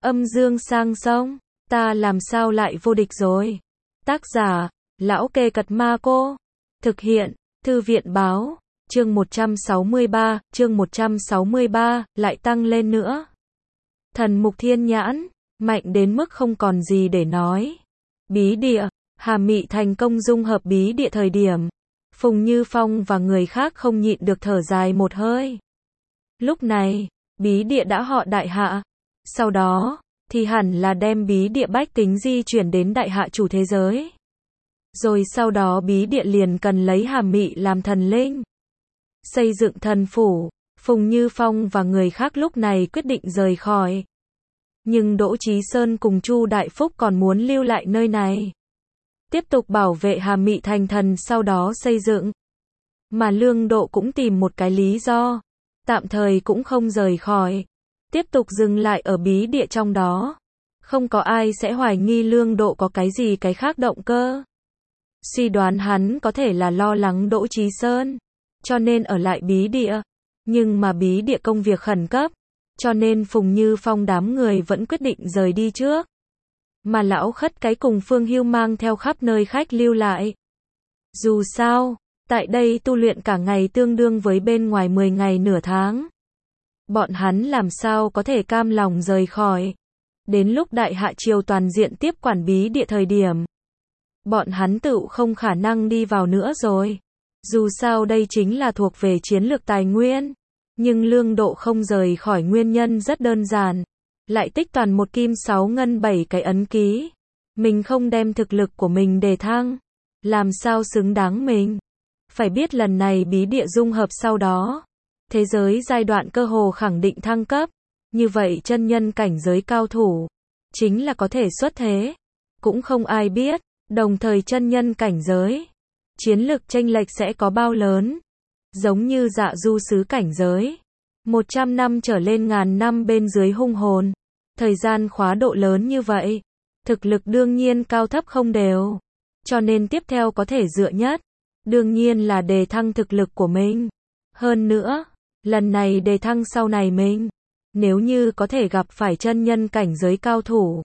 Âm dương sang sông, ta làm sao lại vô địch rồi. Tác giả, Lão Kê Cật Ma Cô. Thực hiện, Thư viện Báo. Chương 163, lại tăng lên nữa. Thần mục thiên nhãn, mạnh đến mức không còn gì để nói. Bí địa, Hà Mị thành công dung hợp bí địa thời điểm. Phùng Như Phong và người khác không nhịn được thở dài một hơi. Lúc này, bí địa đã họ đại hạ. Sau đó, thì hẳn là đem bí địa bách tính di chuyển đến đại hạ chủ thế giới. Rồi sau đó bí địa liền cần lấy Hà Mị làm thần linh. Xây dựng thần phủ, Phùng Như Phong và người khác lúc này quyết định rời khỏi. Nhưng Đỗ Chí Sơn cùng Chu Đại Phúc còn muốn lưu lại nơi này. Tiếp tục bảo vệ Hà Mị thành thần sau đó xây dựng. Mà Lương Độ cũng tìm một cái lý do. Tạm thời cũng không rời khỏi. Tiếp tục dừng lại ở bí địa trong đó. Không có ai sẽ hoài nghi Lương Độ có cái gì cái khác động cơ. Suy đoán hắn có thể là lo lắng Đỗ Chí Sơn. Cho nên ở lại bí địa. Nhưng mà bí địa công việc khẩn cấp. Cho nên Phùng Như Phong đám người vẫn quyết định rời đi trước. Mà lão khất cái cùng Phương Hưu mang theo khắp nơi khách lưu lại. Dù sao, tại đây tu luyện cả ngày tương đương với bên ngoài 10 ngày nửa tháng. Bọn hắn làm sao có thể cam lòng rời khỏi. Đến lúc đại hạ triều toàn diện tiếp quản bí địa thời điểm. Bọn hắn tự không khả năng đi vào nữa rồi. Dù sao đây chính là thuộc về chiến lược tài nguyên. Nhưng Lương Độ không rời khỏi nguyên nhân rất đơn giản. Lại tích toàn một kim 6 ngân 7 cái ấn ký. Mình không đem thực lực của mình đề thăng. Làm sao xứng đáng mình. Phải biết lần này bí địa dung hợp sau đó. Thế giới giai đoạn cơ hồ khẳng định thăng cấp. Như vậy chân nhân cảnh giới cao thủ. Chính là có thể xuất thế. Cũng không ai biết. Đồng thời chân nhân cảnh giới. Chiến lực chênh lệch sẽ có bao lớn. Giống như Dạ Du sứ cảnh giới. 100 năm trở lên ngàn năm bên dưới hung hồn. Thời gian khóa độ lớn như vậy. Thực lực đương nhiên cao thấp không đều. Cho nên tiếp theo có thể dựa nhất. Đương nhiên là đề thăng thực lực của mình. Hơn nữa, lần này đề thăng sau này mình. Nếu như có thể gặp phải chân nhân cảnh giới cao thủ.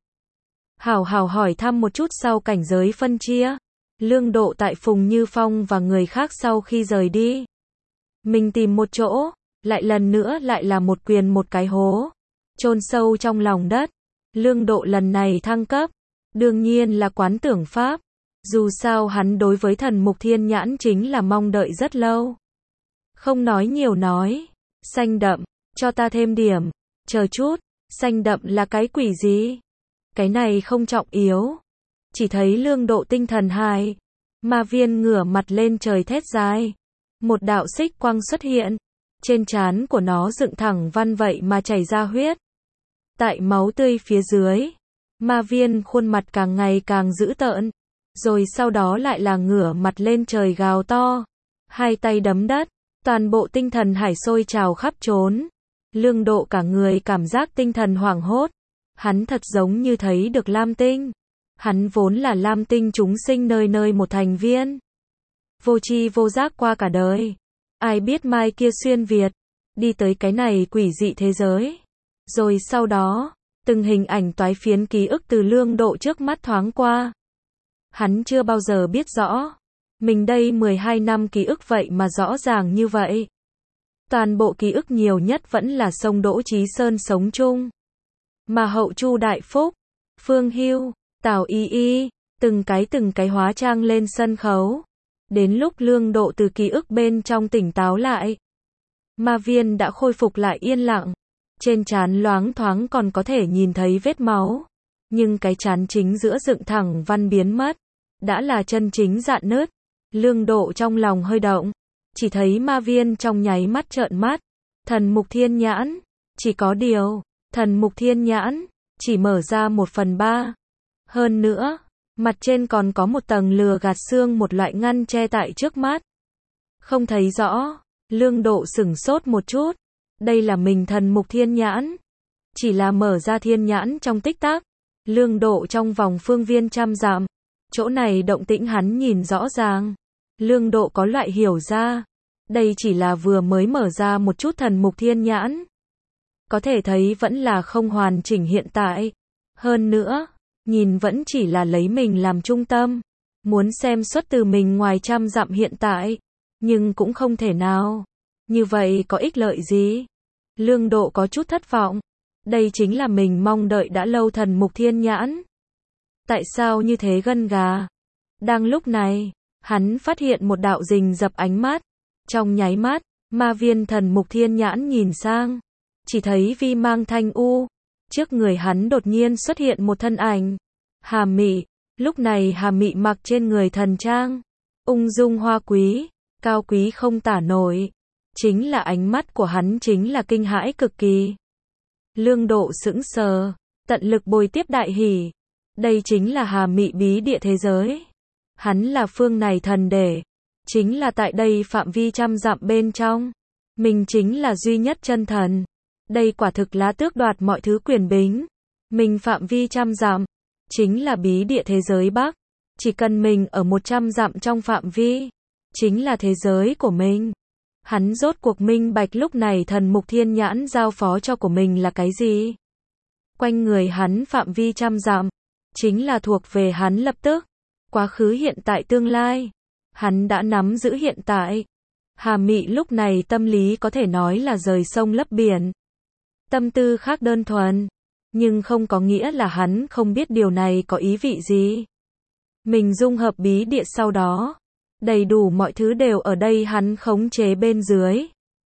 Hảo hỏi thăm một chút sau cảnh giới phân chia. Lương Độ tại Phùng Như Phong và người khác sau khi rời đi. Mình tìm một chỗ. Lại lần nữa lại là một quyền một cái hố. Chôn sâu trong lòng đất. Lương Độ lần này thăng cấp. Đương nhiên là quán tưởng pháp. Dù sao hắn đối với thần mục thiên nhãn chính là mong đợi rất lâu. Không nói nhiều nói. Xanh đậm, cho ta thêm điểm. Chờ chút, xanh đậm là cái quỷ gì? Cái này không trọng yếu. Chỉ thấy Lương Độ tinh thần hài. Ma Viên ngửa mặt lên trời thét dài. Một đạo xích quang xuất hiện. Trên trán của nó dựng thẳng văn vậy mà chảy ra huyết. Tại máu tươi phía dưới. Ma Viên khuôn mặt càng ngày càng dữ tợn. Rồi sau đó lại là ngửa mặt lên trời gào to. Hai tay đấm đất. Toàn bộ tinh thần hải sôi trào khắp trốn. Lương Độ cả người cảm giác tinh thần hoảng hốt. Hắn thật giống như thấy được Lam Tinh. Hắn vốn là Lam Tinh chúng sinh nơi nơi một thành viên. Vô tri vô giác qua cả đời. Ai biết mai kia xuyên Việt. Đi tới cái này quỷ dị thế giới. Rồi sau đó, từng hình ảnh toái phiến ký ức từ Lương Độ trước mắt thoáng qua. Hắn chưa bao giờ biết rõ. Mình đây 12 năm ký ức vậy mà rõ ràng như vậy. Toàn bộ ký ức nhiều nhất vẫn là sông Đỗ Chí Sơn sống chung. Mà hậu Chu Đại Phúc, Phương Hưu, Tào Y Y, từng cái hóa trang lên sân khấu. Đến lúc Lương Độ từ ký ức bên trong tỉnh táo lại. Ma Viên đã khôi phục lại yên lặng. Trên trán loáng thoáng còn có thể nhìn thấy vết máu. Nhưng cái trán chính giữa dựng thẳng văn biến mất. Đã là chân chính rạn nứt. Lương Độ trong lòng hơi động. Chỉ thấy Ma Viên trong nháy mắt trợn mắt. Thần mục thiên nhãn. Chỉ có điều, thần mục thiên nhãn chỉ mở ra 1/3. Hơn nữa, mặt trên còn có một tầng lừa gạt xương một loại ngăn che tại trước mắt. Không thấy rõ. Lương Độ sửng sốt một chút. Đây là mình thần mục thiên nhãn. Chỉ là mở ra thiên nhãn trong tích tắc. Lương Độ trong vòng phương viên 100 dặm. Chỗ này động tĩnh hắn nhìn rõ ràng. Lương Độ có loại hiểu ra. Đây chỉ là vừa mới mở ra một chút thần mục thiên nhãn. có thể thấy vẫn là không hoàn chỉnh hiện tại. Hơn nữa, nhìn vẫn chỉ là lấy mình làm trung tâm, muốn xem xuất từ mình ngoài trăm dặm hiện tại, nhưng cũng không thể nào. Như vậy có ích lợi gì? Lương Độ có chút thất vọng. Đây chính là mình mong đợi đã lâu thần mục thiên nhãn. Tại sao như thế gân gà? Đang lúc này, hắn phát hiện một đạo rình rập ánh mắt. Trong nháy mắt, ma viên thần mục thiên nhãn nhìn sang, chỉ thấy vi mang thanh u. Trước người hắn đột nhiên xuất hiện một thân ảnh. Hà Mị. Lúc này Hà Mị mặc trên người thần trang, ung dung hoa quý, cao quý không tả nổi. Chính là ánh mắt của hắn chính là kinh hãi cực kỳ. Lương Độ sững sờ, tận lực bồi tiếp đại hỉ. Đây chính là Hà Mị bí địa thế giới. Hắn là phương này thần để. Chính là tại đây phạm vi trăm dặm bên trong. Mình chính là duy nhất chân thần. Đây quả thực là tước đoạt mọi thứ quyền bính. Mình phạm vi trăm dặm. Chính là bí địa thế giới Bắc. Chỉ cần mình ở 100 dặm trong phạm vi. Chính là thế giới của mình. Hắn rốt cuộc minh bạch lúc này thần mục thiên nhãn giao phó cho của mình là cái gì. Quanh người hắn phạm vi trăm dặm. Chính là thuộc về hắn lập tức. Quá khứ hiện tại tương lai. Hắn đã nắm giữ hiện tại. Hà Mị lúc này tâm lý có thể nói là rời sông lấp biển. Tâm tư khác đơn thuần. Nhưng không có nghĩa là hắn không biết điều này có ý vị gì. Mình dung hợp bí địa sau đó. Đầy đủ mọi thứ đều ở đây hắn khống chế bên dưới.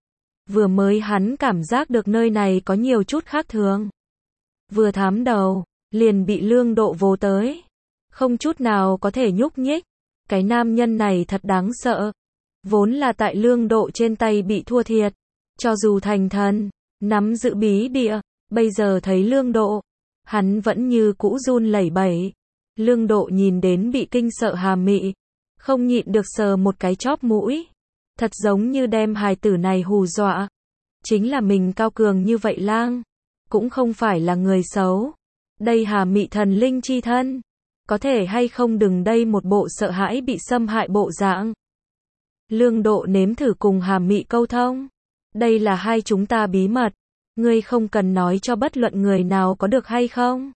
Vừa mới hắn cảm giác được nơi này có nhiều chút khác thường. Vừa thám đầu, liền bị Lương Độ vồ tới. Không chút nào có thể nhúc nhích. Cái nam nhân này thật đáng sợ. Vốn là tại Lương Độ trên tay bị thua thiệt. Cho dù thành thần, nắm giữ bí địa, bây giờ thấy Lương Độ, hắn vẫn như cũ run lẩy bẩy. Lương Độ nhìn đến bị kinh sợ Hà Mị, không nhịn được sờ một cái chóp mũi. Thật giống như đem hài tử này hù dọa. Chính là mình cao cường như vậy lang, cũng không phải là người xấu. Đây Hà Mị thần linh chi thân. Có thể hay không đừng đây một bộ sợ hãi bị xâm hại bộ dạng. Lương Độ nếm thử cùng Hà Mị câu thông. Đây là hai chúng ta bí mật. Ngươi không cần nói cho bất luận người nào có được hay không?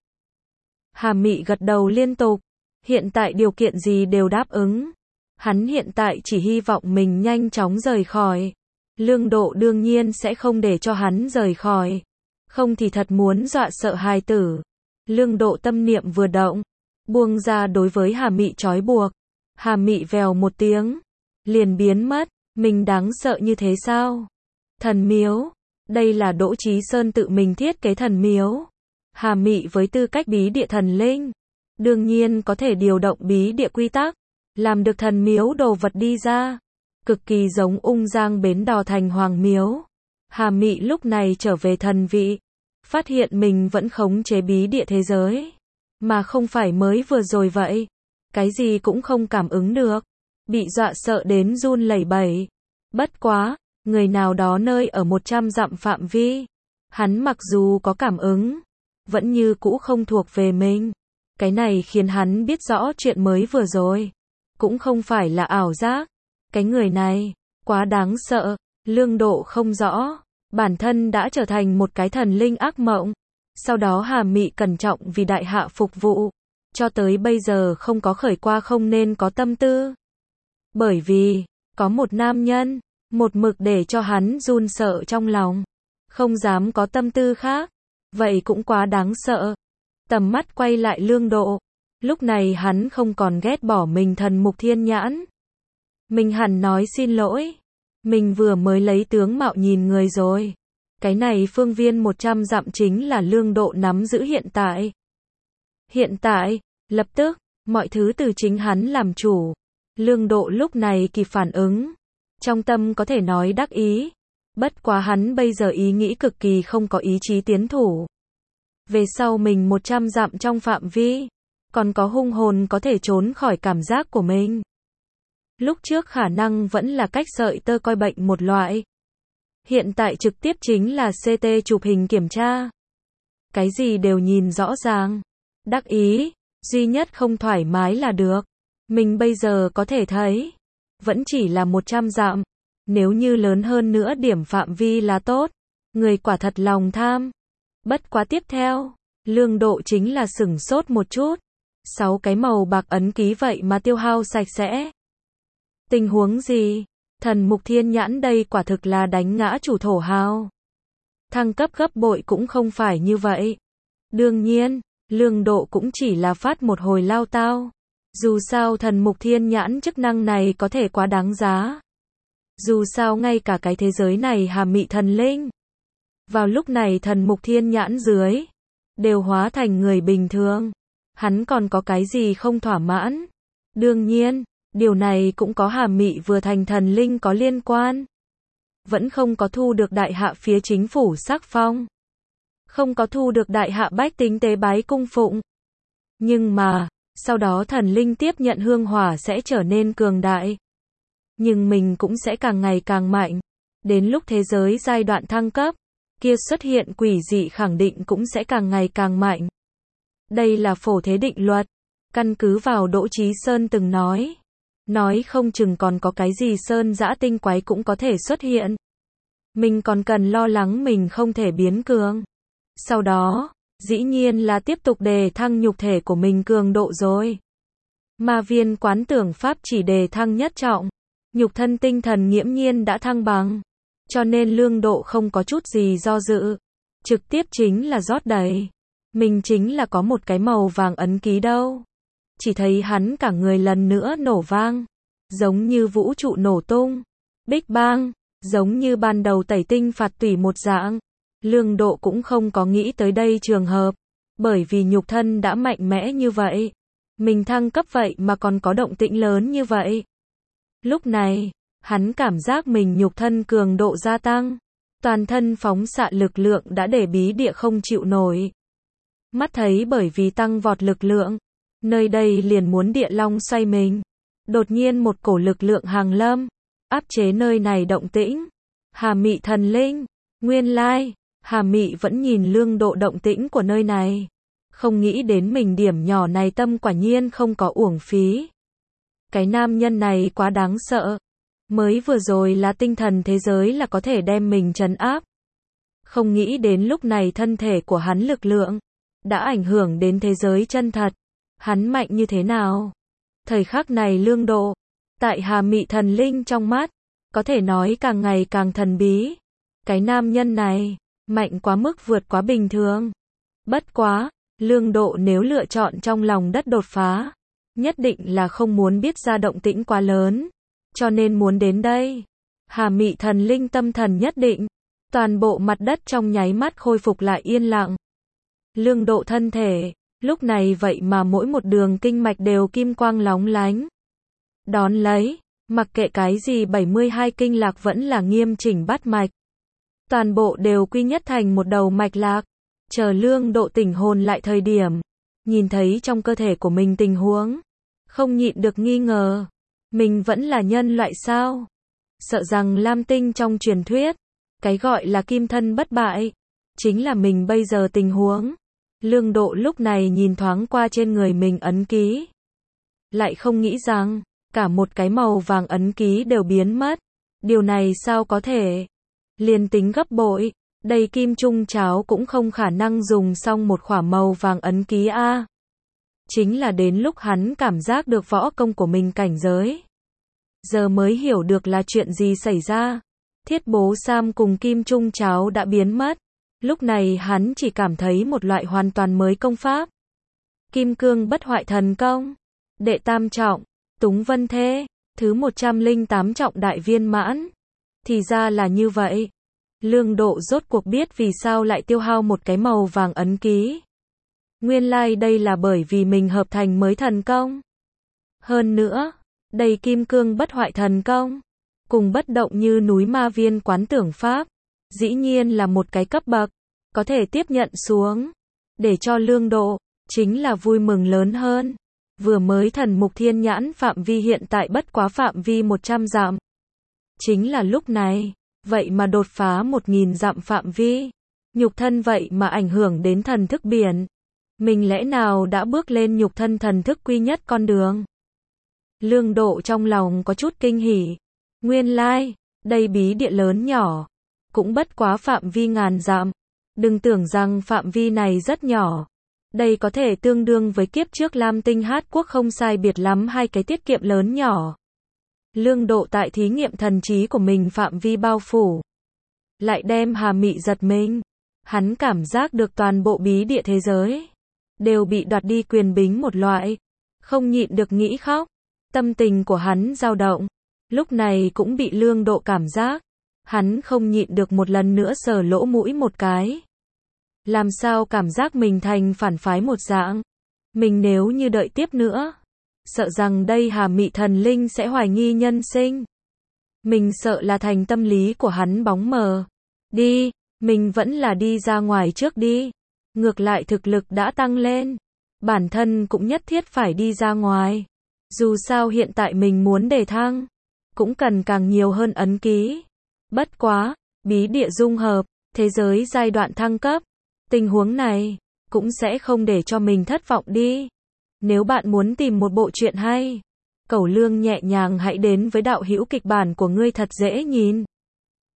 Hà Mị gật đầu liên tục. Hiện tại điều kiện gì đều đáp ứng. Hắn hiện tại chỉ hy vọng mình nhanh chóng rời khỏi. Lương Độ đương nhiên sẽ không để cho hắn rời khỏi. Không thì thật muốn dọa sợ hài tử. Lương Độ tâm niệm vừa động, buông ra đối với Hà Mị trói buộc. Hà Mị vèo một tiếng, liền biến mất. Mình đáng sợ như thế sao? Thần miếu. Đây là Đỗ Chí Sơn tự mình thiết kế thần miếu. Hà Mị với tư cách bí địa thần linh, đương nhiên có thể điều động bí địa quy tắc, làm được thần miếu đồ vật đi ra. Cực kỳ giống Ung Giang Bến Đò thành Hoàng Miếu. Hà Mị lúc này trở về thần vị, phát hiện mình vẫn khống chế bí địa thế giới, mà không phải mới vừa rồi vậy. Cái gì cũng không cảm ứng được, bị dọa sợ đến run lẩy bẩy. Bất quá, người nào đó nơi ở 100 dặm phạm vi, hắn mặc dù có cảm ứng, vẫn như cũ không thuộc về mình. Cái này khiến hắn biết rõ chuyện mới vừa rồi cũng không phải là ảo giác. Cái người này quá đáng sợ. Lương Độ không rõ, bản thân đã trở thành một cái thần linh ác mộng. Sau đó Hà Mị cẩn trọng vì đại hạ phục vụ, cho tới bây giờ không có khởi qua không nên có tâm tư. Bởi vì có một nam nhân một mực để cho hắn run sợ trong lòng, không dám có tâm tư khác. Vậy cũng quá đáng sợ. Tầm mắt quay lại Lương Độ. Lúc này hắn không còn ghét bỏ mình thần mục thiên nhãn. Mình hẳn nói xin lỗi. Mình vừa mới lấy tướng mạo nhìn người rồi. Cái này phương viên 100 dặm chính là Lương Độ nắm giữ hiện tại. Hiện tại, lập tức, mọi thứ từ chính hắn làm chủ. Lương Độ lúc này kịp phản ứng. Trong tâm có thể nói đắc ý. Bất quá hắn bây giờ ý nghĩ cực kỳ không có ý chí tiến thủ. Về sau mình 100 dặm trong phạm vi, còn có hung hồn có thể trốn khỏi cảm giác của mình. Lúc trước khả năng vẫn là cách sợi tơ coi bệnh một loại. Hiện tại trực tiếp chính là CT chụp hình kiểm tra. Cái gì đều nhìn rõ ràng. Đắc ý, duy nhất không thoải mái là được. Mình bây giờ có thể thấy, vẫn chỉ là 100 dặm. Nếu như lớn hơn nữa điểm phạm vi là tốt. Người quả thật lòng tham. Bất quá tiếp theo, Lương Độ chính là sửng sốt một chút. 6 cái màu bạc ấn ký vậy mà tiêu hao sạch sẽ. Tình huống gì? Thần mục thiên nhãn đây quả thực là đánh ngã chủ thổ hào. Thăng cấp gấp bội cũng không phải như vậy. Đương nhiên, Lương Độ cũng chỉ là phát một hồi lao tao. Dù sao thần mục thiên nhãn chức năng này có thể quá đáng giá. Dù sao ngay cả cái thế giới này hà mị thần linh. Vào lúc này thần mục thiên nhãn dưới đều hóa thành người bình thường. Hắn còn có cái gì không thỏa mãn? Đương nhiên, điều này cũng có hà mị vừa thành thần linh có liên quan. Vẫn không có thu được đại hạ phía chính phủ sắc phong. Không có thu được đại hạ bách tính tế bái cung phụng. Nhưng mà, sau đó thần linh tiếp nhận hương hỏa sẽ trở nên cường đại. Nhưng mình cũng sẽ càng ngày càng mạnh. Đến lúc thế giới giai đoạn thăng cấp, kia xuất hiện quỷ dị khẳng định cũng sẽ càng ngày càng mạnh. Đây là phổ thế định luật. Căn cứ vào Đỗ Chí Sơn từng nói không chừng còn có cái gì sơn dã tinh quái cũng có thể xuất hiện. Mình còn cần lo lắng mình không thể biến cường. Sau đó, dĩ nhiên là tiếp tục đề thăng nhục thể của mình cường độ rồi. Ma viên quán tưởng pháp chỉ đề thăng nhất trọng. Nhục thân tinh thần nghiễm nhiên đã thăng bằng. Cho nên Lương Độ không có chút gì do dự. Trực tiếp chính là rót đầy. Mình chính là có một cái màu vàng ấn ký đâu. Chỉ thấy hắn cả người lần nữa nổ vang. Giống như vũ trụ nổ tung. Big Bang. Giống như ban đầu tẩy tinh phạt tủy một dạng. Lương Độ cũng không có nghĩ tới đây trường hợp. Bởi vì nhục thân đã mạnh mẽ như vậy. Mình thăng cấp vậy mà còn có động tĩnh lớn như vậy. Lúc này, hắn cảm giác mình nhục thân cường độ gia tăng. Toàn thân phóng xạ lực lượng đã để bí địa không chịu nổi. Mắt thấy bởi vì tăng vọt lực lượng. Nơi đây liền muốn địa long xoay mình. Đột nhiên một cổ lực lượng hàng lâm. Áp chế nơi này động tĩnh. Hà mị thần linh. Nguyên lai, Hà mị vẫn nhìn Lương Độ động tĩnh của nơi này. Không nghĩ đến mình điểm nhỏ này tâm quả nhiên không có uổng phí. Cái nam nhân này quá đáng sợ. Mới vừa rồi là tinh thần thế giới là có thể đem mình trấn áp. Không nghĩ đến lúc này thân thể của hắn lực lượng đã ảnh hưởng đến thế giới chân thật. Hắn mạnh như thế nào? Thời khắc này Lương Độ, tại Hà mị thần linh trong mắt, có thể nói càng ngày càng thần bí. Cái nam nhân này, mạnh quá mức vượt quá bình thường. Bất quá, Lương Độ nếu lựa chọn trong lòng đất đột phá, nhất định là không muốn biết ra động tĩnh quá lớn. Cho nên muốn đến đây. Hà mị thần linh tâm thần nhất định. Toàn bộ mặt đất trong nháy mắt khôi phục lại yên lặng. Lương Độ thân thể, lúc này vậy mà mỗi một đường kinh mạch đều kim quang lóng lánh. Đón lấy, mặc kệ cái gì 72 kinh lạc vẫn là nghiêm chỉnh bát mạch. Toàn bộ đều quy nhất thành một đầu mạch lạc. Chờ Lương Độ tỉnh hồn lại thời điểm, nhìn thấy trong cơ thể của mình tình huống, không nhịn được nghi ngờ. Mình vẫn là nhân loại sao? Sợ rằng Lam Tinh trong truyền thuyết, cái gọi là kim thân bất bại, chính là mình bây giờ tình huống. Lương Độ lúc này nhìn thoáng qua trên người mình ấn ký. Lại không nghĩ rằng, cả một cái màu vàng ấn ký đều biến mất. Điều này sao có thể? Liền tính gấp bội, đây kim trung cháo cũng không khả năng dùng xong một khỏa màu vàng ấn ký a. Chính là đến lúc hắn cảm giác được võ công của mình cảnh giới. Giờ mới hiểu được là chuyện gì xảy ra. Thiết bố Sam cùng kim trung cháo đã biến mất. Lúc này hắn chỉ cảm thấy một loại hoàn toàn mới công pháp. Kim cương bất hoại thần công. Đệ tam trọng, Túng Vân Thê, thứ 108 trọng đại viên mãn. Thì ra là như vậy. Lương Độ rốt cuộc biết vì sao lại tiêu hao một cái màu vàng ấn ký. Nguyên lai đây là bởi vì mình hợp thành mới thần công. Hơn nữa, đây kim cương bất hoại thần công, cùng bất động như núi ma viên quán tưởng pháp, dĩ nhiên là một cái cấp bậc, có thể tiếp nhận xuống. Để cho Lương Độ, chính là vui mừng lớn hơn. Vừa mới thần mục thiên nhãn phạm vi hiện tại bất quá phạm vi 100 dặm. Chính là lúc này, vậy mà đột phá 1000 dặm phạm vi. Nhục thân vậy mà ảnh hưởng đến thần thức biển. Mình lẽ nào đã bước lên nhục thân thần thức quy nhất con đường? Lương Độ trong lòng có chút kinh hỉ. Nguyên lai, đây bí địa lớn nhỏ, cũng bất quá phạm vi ngàn dặm. Đừng tưởng rằng phạm vi này rất nhỏ. Đây có thể tương đương với kiếp trước Lam Tinh Hát Quốc không sai biệt lắm hai cái tiết kiệm lớn nhỏ. Lương Độ tại thí nghiệm thần trí của mình phạm vi bao phủ, lại đem Hà Mị giật mình. Hắn cảm giác được toàn bộ bí địa thế giới đều bị đoạt đi quyền bính một loại, không nhịn được nghĩ khóc. Tâm tình của hắn dao động, lúc này cũng bị Lương Độ cảm giác. Hắn không nhịn được một lần nữa sờ lỗ mũi một cái. Làm sao cảm giác mình thành phản phái một dạng. Mình nếu như đợi tiếp nữa, sợ rằng đây Hà Mị thần linh sẽ hoài nghi nhân sinh. Mình sợ là thành tâm lý của hắn bóng mờ. Đi, mình vẫn là đi ra ngoài trước đi. Ngược lại thực lực đã tăng lên, bản thân cũng nhất thiết phải đi ra ngoài. Dù sao hiện tại mình muốn đề thăng, cũng cần càng nhiều hơn ấn ký. Bất quá, bí địa dung hợp, thế giới giai đoạn thăng cấp, tình huống này cũng sẽ không để cho mình thất vọng đi. Nếu bạn muốn tìm một bộ truyện hay, Cẩu Lương nhẹ nhàng hãy đến với đạo hữu kịch bản của ngươi thật dễ nhìn.